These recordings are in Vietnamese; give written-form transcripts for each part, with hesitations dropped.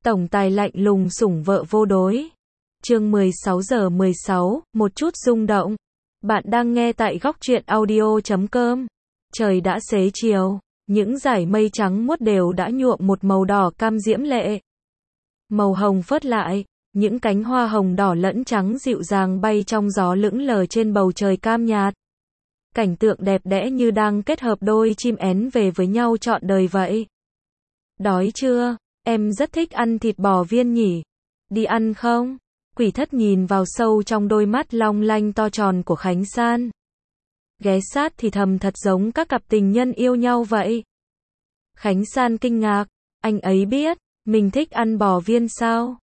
Tổng tài lạnh lùng sủng vợ vô đối. Chương 16:16, một chút rung động. Bạn đang nghe tại Góc Truyện Audio.com. Trời đã xế chiều, những dải mây trắng muốt đều đã nhuộm một màu đỏ cam diễm lệ. Màu hồng phớt lại, những cánh hoa hồng đỏ lẫn trắng dịu dàng bay trong gió lững lờ trên bầu trời cam nhạt. Cảnh tượng đẹp đẽ như đang kết hợp đôi chim én về với nhau trọn đời vậy. Đói chưa? Em rất thích ăn thịt bò viên nhỉ. Đi ăn không? Quỷ thất nhìn vào sâu trong đôi mắt long lanh to tròn của Khánh San. Ghé sát thì thầm thật giống các cặp tình nhân yêu nhau vậy. Khánh San kinh ngạc, anh ấy biết, mình thích ăn bò viên sao?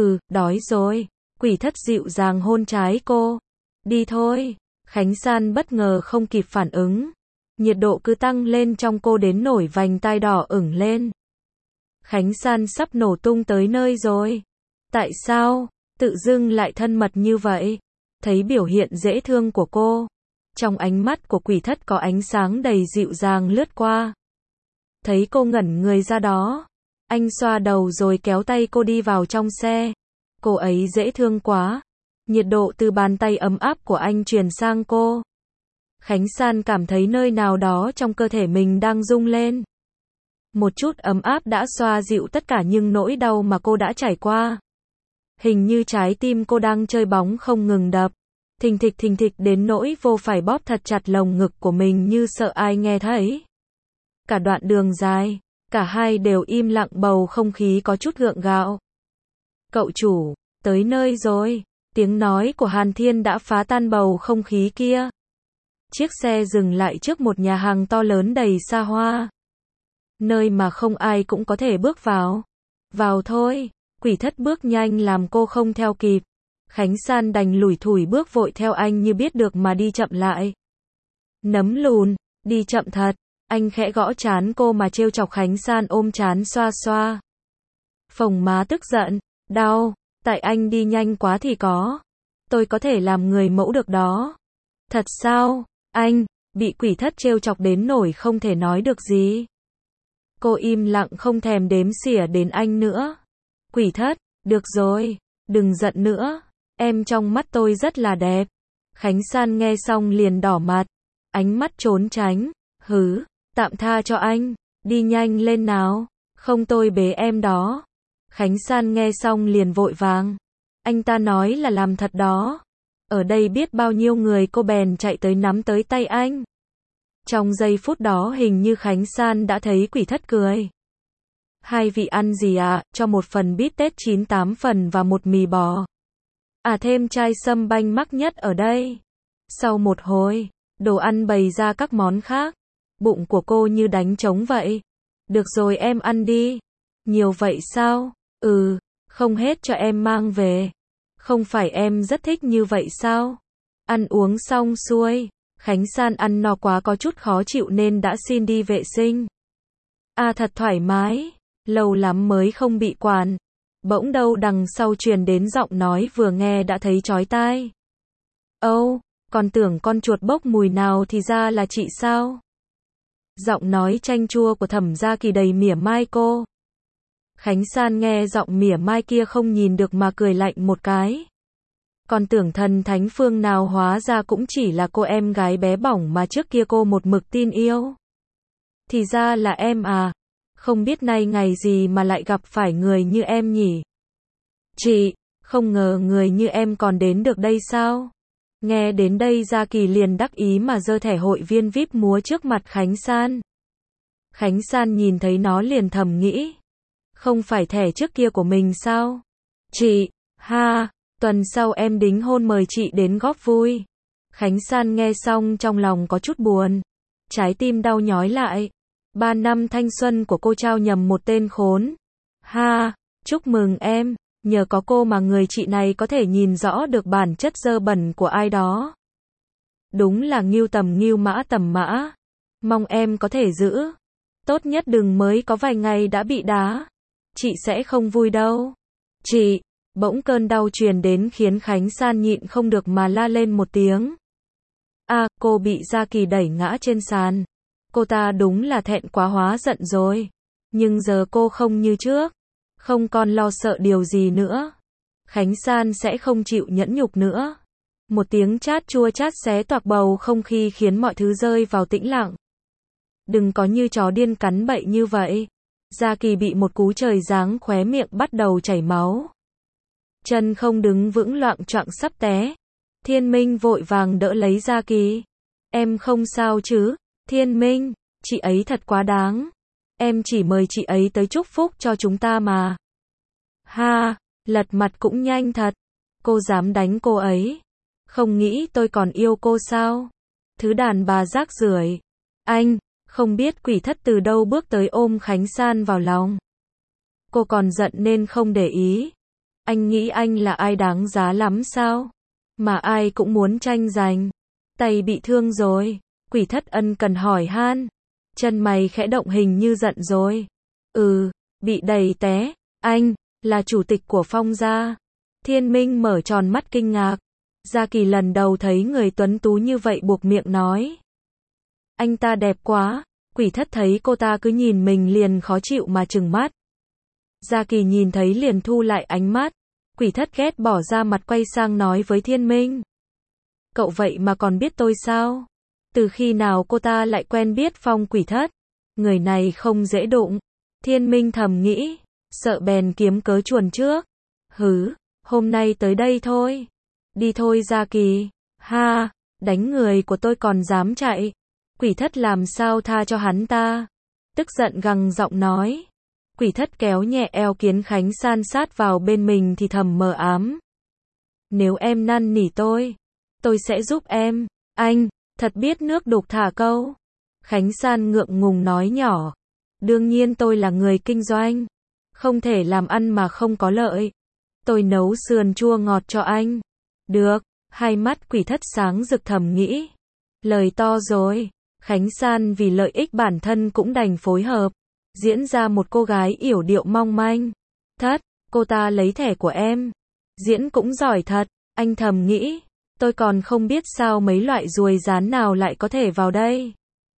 Đói rồi. Quỷ thất dịu dàng hôn trái cô. Đi thôi. Khánh San bất ngờ không kịp phản ứng. Nhiệt độ cứ tăng lên trong cô đến nổi vành tai đỏ ửng lên. Khánh San sắp nổ tung tới nơi rồi. Tại sao? Tự dưng lại thân mật như vậy. Thấy biểu hiện dễ thương của cô. Trong ánh mắt của quỷ thất có ánh sáng đầy dịu dàng lướt qua. Thấy cô ngẩn người ra đó. Anh xoa đầu rồi kéo tay cô đi vào trong xe. Cô ấy dễ thương quá. Nhiệt độ từ bàn tay ấm áp của anh truyền sang cô. Khánh San cảm thấy nơi nào đó trong cơ thể mình đang rung lên. Một chút ấm áp đã xoa dịu tất cả những nỗi đau mà cô đã trải qua. Hình như trái tim cô đang chơi bóng không ngừng đập. Thình thịch đến nỗi vô phải bóp thật chặt lồng ngực của mình như sợ ai nghe thấy. Cả đoạn đường dài, cả hai đều im lặng, bầu không khí có chút gượng gạo. Cậu chủ, tới nơi rồi. Tiếng nói của Hàn Thiên đã phá tan bầu không khí kia. Chiếc xe dừng lại trước một nhà hàng to lớn đầy xa hoa. Nơi mà không ai cũng có thể bước vào. Vào thôi. Quỷ thất bước nhanh làm cô không theo kịp. Khánh San đành lủi thủi bước vội theo anh như biết được mà đi chậm lại. Nấm lùn, đi chậm thật. Anh khẽ gõ trán cô mà trêu chọc. Khánh San ôm trán xoa xoa. Phồng má tức giận. Đau. Tại anh đi nhanh quá thì có. Tôi có thể làm người mẫu được đó. Thật sao? Anh, bị quỷ thất trêu chọc đến nổi không thể nói được gì. Cô im lặng không thèm đếm xỉa đến anh nữa. Quỷ thất, được rồi, đừng giận nữa. Em trong mắt tôi rất là đẹp. Khánh San nghe xong liền đỏ mặt. Ánh mắt trốn tránh. Tạm tha cho anh. Đi nhanh lên nào. Không tôi bế em đó. Khánh San nghe xong liền vội vàng. Anh ta nói là làm thật đó. Ở đây biết bao nhiêu người, cô bèn chạy tới nắm tới tay anh. Trong giây phút đó hình như Khánh San đã thấy quỷ thất cười. Hai vị ăn gì ạ? Cho một phần bít tết 98 phần và một mì bò. Thêm chai sâm banh mắc nhất ở đây. Sau một hồi, đồ ăn bày ra các món khác. Bụng của cô như đánh trống vậy. Được rồi em ăn đi. Nhiều vậy sao? Không hết cho em mang về. Không phải em rất thích như vậy sao? Ăn uống xong xuôi, Khánh San ăn no quá có chút khó chịu nên đã xin đi vệ sinh. Thật thoải mái, lâu lắm mới không bị quản. Bỗng đâu đằng sau truyền đến giọng nói vừa nghe đã thấy chói tai. Còn tưởng con chuột bốc mùi nào thì ra là chị sao? Giọng nói chanh chua của Thẩm Gia Kỳ đầy mỉa mai cô. Khánh San nghe giọng mỉa mai kia không nhìn được mà cười lạnh một cái. Còn tưởng thần thánh phương nào hóa ra cũng chỉ là cô em gái bé bỏng mà trước kia cô một mực tin yêu. Thì ra là em à. Không biết nay ngày gì mà lại gặp phải người như em nhỉ. Chị, không ngờ người như em còn đến được đây sao? Nghe đến đây Gia Kỳ liền đắc ý mà giơ thẻ hội viên VIP múa trước mặt Khánh San. Khánh San nhìn thấy nó liền thầm nghĩ. Không phải thẻ trước kia của mình sao? Chị, tuần sau em đính hôn mời chị đến góp vui. Khánh San nghe xong trong lòng có chút buồn. Trái tim đau nhói lại. 3 năm thanh xuân của cô trao nhầm một tên khốn. Chúc mừng em. Nhờ có cô mà người chị này có thể nhìn rõ được bản chất dơ bẩn của ai đó. Đúng là ngưu tầm ngưu mã tầm mã. Mong em có thể giữ. Tốt nhất đừng mới có vài ngày đã bị đá. Chị sẽ không vui đâu. Chị, bỗng cơn đau truyền đến khiến Khánh San nhịn không được mà la lên một tiếng. Cô bị Gia Kỳ đẩy ngã trên sàn. Cô ta đúng là thẹn quá hóa giận rồi. Nhưng giờ cô không như trước. Không còn lo sợ điều gì nữa. Khánh San sẽ không chịu nhẫn nhục nữa. Một tiếng chát chua chát xé toạc bầu không khí khiến mọi thứ rơi vào tĩnh lặng. Đừng có như chó điên cắn bậy như vậy. Gia Kỳ bị một cú trời giáng khóe miệng bắt đầu chảy máu. Chân không đứng vững loạng choạng sắp té. Thiên Minh vội vàng đỡ lấy Gia Kỳ. Em không sao chứ? Thiên Minh, chị ấy thật quá đáng. Em chỉ mời chị ấy tới chúc phúc cho chúng ta mà. Ha, lật mặt cũng nhanh thật. Cô dám đánh cô ấy. Không nghĩ tôi còn yêu cô sao? Thứ đàn bà rác rưởi. Anh, không biết Quỷ Thất từ đâu bước tới ôm Khánh San vào lòng. Cô còn giận nên không để ý. Anh nghĩ anh là ai đáng giá lắm sao? Mà ai cũng muốn tranh giành. Tay bị thương rồi. Quỷ Thất ân cần hỏi han. Chân mày khẽ động hình như giận rồi. Bị đẩy té. Anh, là chủ tịch của Phong gia. Thiên Minh mở tròn mắt kinh ngạc. Gia Kỳ lần đầu thấy người tuấn tú như vậy buộc miệng nói. Anh ta đẹp quá. Quỷ Thất thấy cô ta cứ nhìn mình liền khó chịu mà trừng mắt. Gia Kỳ nhìn thấy liền thu lại ánh mắt. Quỷ Thất ghét bỏ ra mặt quay sang nói với Thiên Minh. Cậu vậy mà còn biết tôi sao? Từ khi nào cô ta lại quen biết Phong Quỷ Thất? Người này không dễ đụng. Thiên Minh thầm nghĩ. Sợ bèn kiếm cớ chuồn trước. Hôm nay tới đây thôi. Đi thôi Gia Kỳ. Ha, đánh người của tôi còn dám chạy. Quỷ Thất làm sao tha cho hắn ta? Tức giận gằn giọng nói. Quỷ Thất kéo nhẹ eo Kiến Khánh san sát vào bên mình thì thầm mờ ám. Nếu em năn nỉ tôi sẽ giúp em. Anh, thật biết nước đục thả câu. Khánh San ngượng ngùng nói nhỏ. Đương nhiên tôi là người kinh doanh. Không thể làm ăn mà không có lợi. Tôi nấu sườn chua ngọt cho anh. Được, hai mắt Quỷ Thất sáng rực thầm nghĩ. Lời to rồi. Khánh San vì lợi ích bản thân cũng đành phối hợp. Diễn ra một cô gái yểu điệu mong manh. Thất, cô ta lấy thẻ của em. Diễn cũng giỏi thật, anh thầm nghĩ. Tôi còn không biết sao mấy loại ruồi rán nào lại có thể vào đây.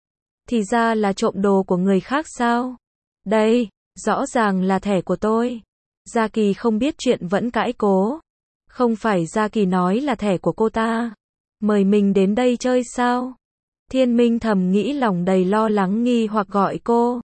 Thì ra là trộm đồ của người khác sao? Đây, rõ ràng là thẻ của tôi. Gia Kỳ không biết chuyện vẫn cãi cố. Không phải Gia Kỳ nói là thẻ của cô ta. Mời mình đến đây chơi sao? Thiên Minh thầm nghĩ lòng đầy lo lắng nghi hoặc gọi cô.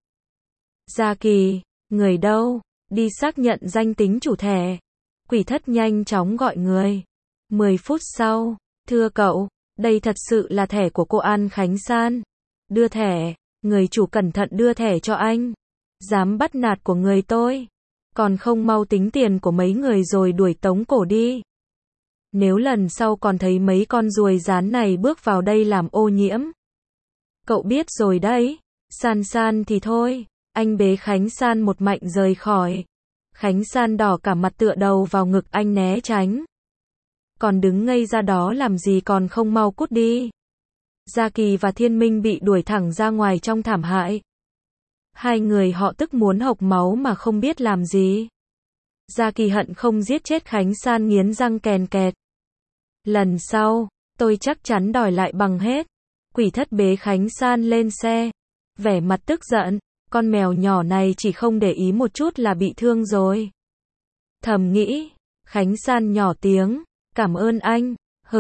Gia Kỳ, người đâu? Đi xác nhận danh tính chủ thẻ. Quỷ Thất nhanh chóng gọi người. 10 phút sau, thưa cậu, đây thật sự là thẻ của cô An Khánh San. Đưa thẻ, người chủ cẩn thận đưa thẻ cho anh. Dám bắt nạt của người tôi. Còn không mau tính tiền của mấy người rồi đuổi tống cổ đi. Nếu lần sau còn thấy mấy con ruồi rán này bước vào đây làm ô nhiễm. Cậu biết rồi đấy. San San thì thôi. Anh bế Khánh San một mạnh rời khỏi. Khánh San đỏ cả mặt tựa đầu vào ngực anh né tránh. Còn đứng ngây ra đó làm gì còn không mau cút đi. Gia Kỳ và Thiên Minh bị đuổi thẳng ra ngoài trong thảm hại. Hai người họ tức muốn hộc máu mà không biết làm gì. Gia Kỳ hận không giết chết Khánh San nghiến răng kèn kẹt. Lần sau, tôi chắc chắn đòi lại bằng hết. Quỷ Thất bế Khánh San lên xe. Vẻ mặt tức giận. Con mèo nhỏ này chỉ không để ý một chút là bị thương rồi. Thầm nghĩ. Khánh San nhỏ tiếng. Cảm ơn anh.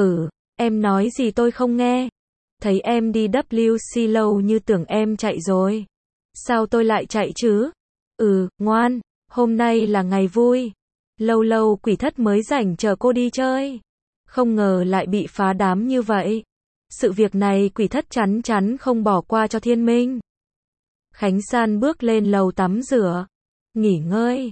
Em nói gì tôi không nghe. Thấy em đi WC lâu như tưởng em chạy rồi. Sao tôi lại chạy chứ? Ngoan. Hôm nay là ngày vui. Lâu lâu Quỷ Thất mới rảnh chờ cô đi chơi. Không ngờ lại bị phá đám như vậy. Sự việc này Quỷ Thất chắn chắn không bỏ qua cho Thiên Minh. Khánh San bước lên lầu tắm rửa. Nghỉ ngơi.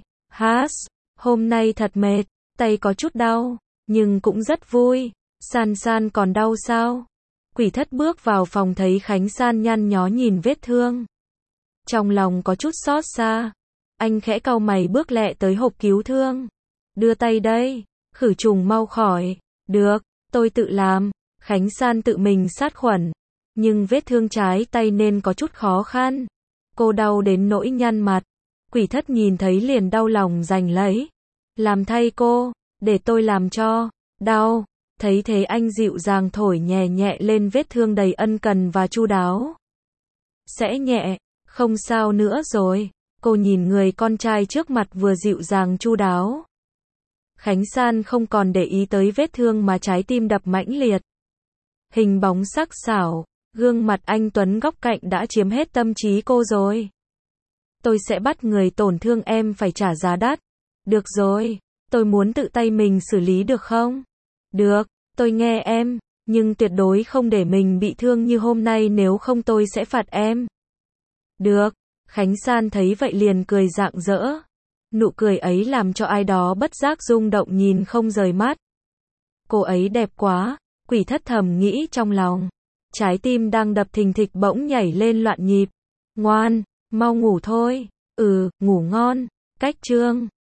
Hôm nay thật mệt. Tay có chút đau. Nhưng cũng rất vui. San còn đau sao? Quỷ Thất bước vào phòng thấy Khánh San nhăn nhó nhìn vết thương. Trong lòng có chút xót xa. Anh khẽ cau mày bước lẹ tới hộp cứu thương. Đưa tay đây. Khử trùng mau khỏi. Được, tôi tự làm. Khánh San tự mình sát khuẩn. Nhưng vết thương trái tay nên có chút khó khăn. Cô đau đến nỗi nhăn mặt. Quỷ Thất nhìn thấy liền đau lòng giành lấy. Làm thay cô, để tôi làm cho. Đau. Thấy thế anh dịu dàng thổi nhẹ nhẹ lên vết thương đầy ân cần và chu đáo. Sẽ nhẹ, không sao nữa rồi. Cô nhìn người con trai trước mặt vừa dịu dàng chu đáo. Khánh San không còn để ý tới vết thương mà trái tim đập mãnh liệt. Hình bóng sắc sảo, gương mặt anh Tuấn góc cạnh đã chiếm hết tâm trí cô rồi. Tôi sẽ bắt người tổn thương em phải trả giá đắt. Được rồi, tôi muốn tự tay mình xử lý được không? Được, tôi nghe em, nhưng tuyệt đối không để mình bị thương như hôm nay, nếu không tôi sẽ phạt em. Được, Khánh San thấy vậy liền cười rạng rỡ. Nụ cười ấy làm cho ai đó bất giác rung động nhìn không rời mắt. Cô ấy đẹp quá, Quỷ Thất thầm nghĩ trong lòng. Trái tim đang đập thình thịch bỗng nhảy lên loạn nhịp. Ngoan, mau ngủ thôi. Ừ, ngủ ngon. Cách chương